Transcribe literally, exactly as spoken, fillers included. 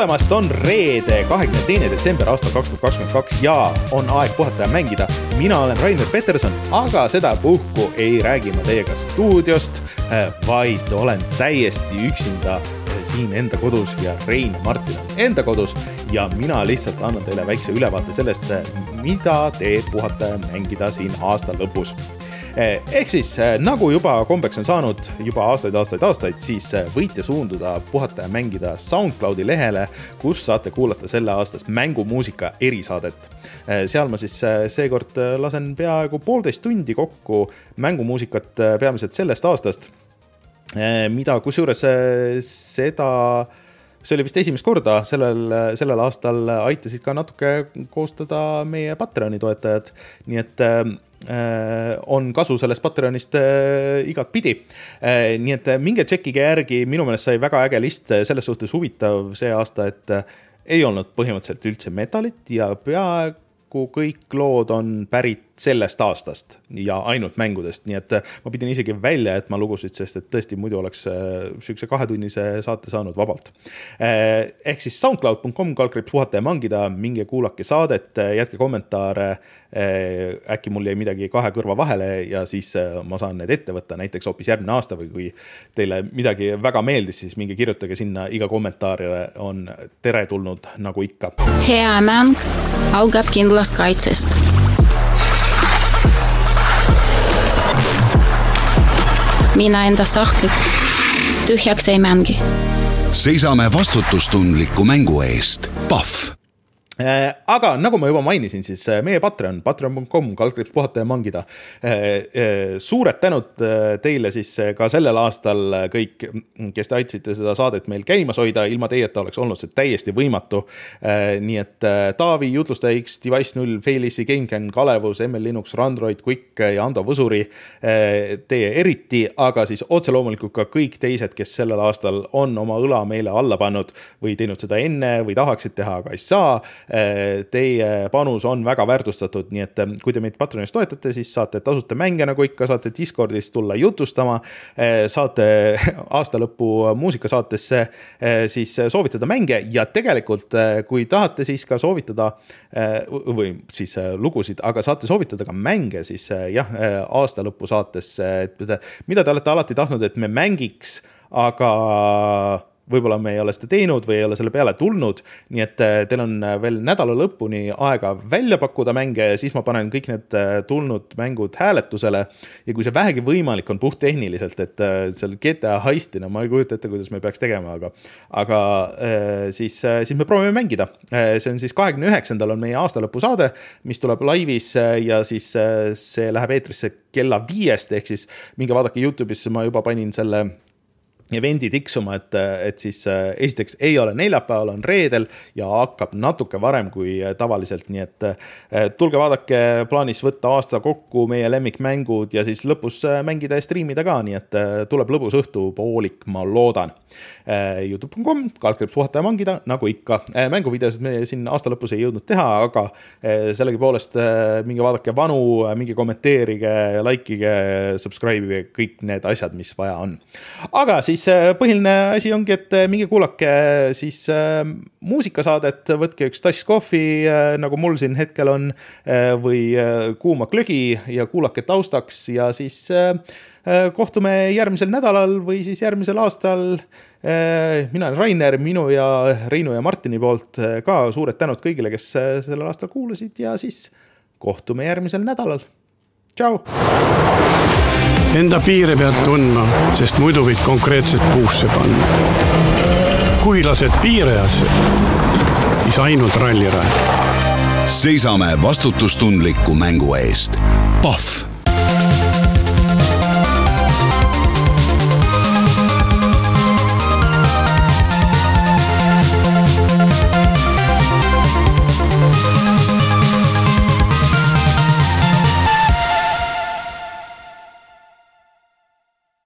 tulemast, on reede, kahekümne teine detsember aastal kaks tuhat kakskümmend kaks ja on aeg puhata ja mängida. Mina olen Rainer Peterson, aga seda puhku ei räägi ma teiega stuudiost, vaid olen täiesti üksinda siin enda kodus ja Rein ja Martin on enda kodus ja mina lihtsalt annan teile väikse ülevaate sellest, mida teeb puhata ja mängida siin aasta lõpus. Ehk siis, nagu juba kombeks on saanud juba aastaid, aastaid, aastaid, siis võite suunduda puhata ja mängida SoundCloudi lehele, kus saate kuulata selle aastast mängumuusika erisaadet. Seal ma siis seekord lasen peaaegu poolteist tundi kokku mängumuusikat peamiselt sellest aastast, mida kusjuures seda, see oli vist esimest korda sellel, sellel aastal aitasid ka natuke koostada meie Patreoni toetajad, nii et on kasu sellest Patreonist igat pidi. Nii et minge tšekkige järgi, minu meelest sai väga äge list, selles suhtes huvitav see aasta, et ei olnud põhimõtteliselt üldse metalit ja peaaegu kõik lood on pärit sellest aastast ja ainult mängudest, nii et ma pidin isegi välja, et ma lugusid, sest et tõesti muidu oleks sükse kahetunnise saate saanud vabalt. Ehk siis soundcloud punkt com kaldkriips puhata ja mängida, minge kuulake saadet, jätke kommentaare, äkki mul jäi midagi kahe kõrva vahele ja siis ma saan need ette võtta näiteks hoopis järgmine aasta või kui teile midagi väga meeldis, siis minge kirjutage sinna, iga kommentaar on teretulnud nagu ikka. Hea mäng algab kindlast kaitsest. Mina enda sahtlik tühjaks ei mängi. Seisame vastutustundliku mängu eest. P A F. Aga nagu ma juba mainisin, siis meie Patreon, patreon punkt com kaldkriips puhata ja mängida. Suured tänud teile siis ka sellel aastal kõik, kes te aitasite seda saadet meil käimas hoida, ilma teieta oleks olnud see täiesti võimatu. Nii et Taavi, Jutlustaja X, Device null, Failissi, GameCam, Kalevus, M L Linux, Randroid, Quick ja Ando Võsuri, teie eriti, aga siis otse loomulikult ka kõik teised, kes sellel aastal on oma õla meile alla pannud või teinud seda enne või tahaksid teha, aga ei saa. Teie panus on väga väärtustatud, nii et kui te meid Patreonis toetate, siis saate tasuta mänge nagu ikka, saate Discordis tulla jutustama, saate aasta lõpu muusikasaatesse siis soovitada mänge ja tegelikult kui tahate siis ka soovitada või siis lugusid, aga saate soovitada ka mänge, siis jah, aasta lõpu saatesse, mida te olete alati tahtnud, et me mängiks, aga võib-olla me ei ole seda teinud või ei ole selle peale tulnud, nii et teil on veel nädala lõpuni aega välja pakkuda mänge ja siis ma panen kõik need tulnud mängud hääletusele ja kui see vähegi võimalik on puhttehniliselt, et seal G T A heistina, ma ei kujuta ette, kuidas me peaks tegema, aga, aga siis, siis me proovime mängida. See on siis kahekümne üheksandal on meie aasta lõpu saade, mis tuleb laivis ja siis see läheb eetrisse kella viiest, ehk siis minge vaadake YouTube'is, ma juba panin selle evendi tiksuma, et, et siis esiteks ei ole neljapäeval, on reedel ja hakkab natuke varem kui tavaliselt, nii et tulge vaadake, plaanis võtta aasta kokku meie lemmikmängud ja siis lõpus mängida ja streamida ka, nii et tuleb lõbus õhtu poolik, ma loodan. youtube punkt com kaldkriips puhata ja mängida, nagu ikka. Mänguvideosid me siin aasta lõpus ei jõudnud teha, aga sellegi poolest minge vaadake vanu, minge kommenteerige, likeige, subscribe'ige, kõik need asjad, mis vaja on. Aga siis põhiline asi ongi, et minge kuulake siis muusikasaadet, võtke üks tass kohvi, nagu mul siin hetkel on, või kuuma klögi ja kuulake taustaks ja siis kohtume järgmisel nädalal või siis järgmisel aastal. Mina olen Rainer, minu ja Reinu ja Martini poolt ka suured tänud kõigile, kes sellel aastal kuulasid ja siis kohtume järgmisel nädalal. Tšau! Enda piire pead tundma, sest muidu võid konkreetselt puusse panna. Kui lased piirajasse, siis ainult ralliraja. Seisame vastutustundliku mängu eest. P A F.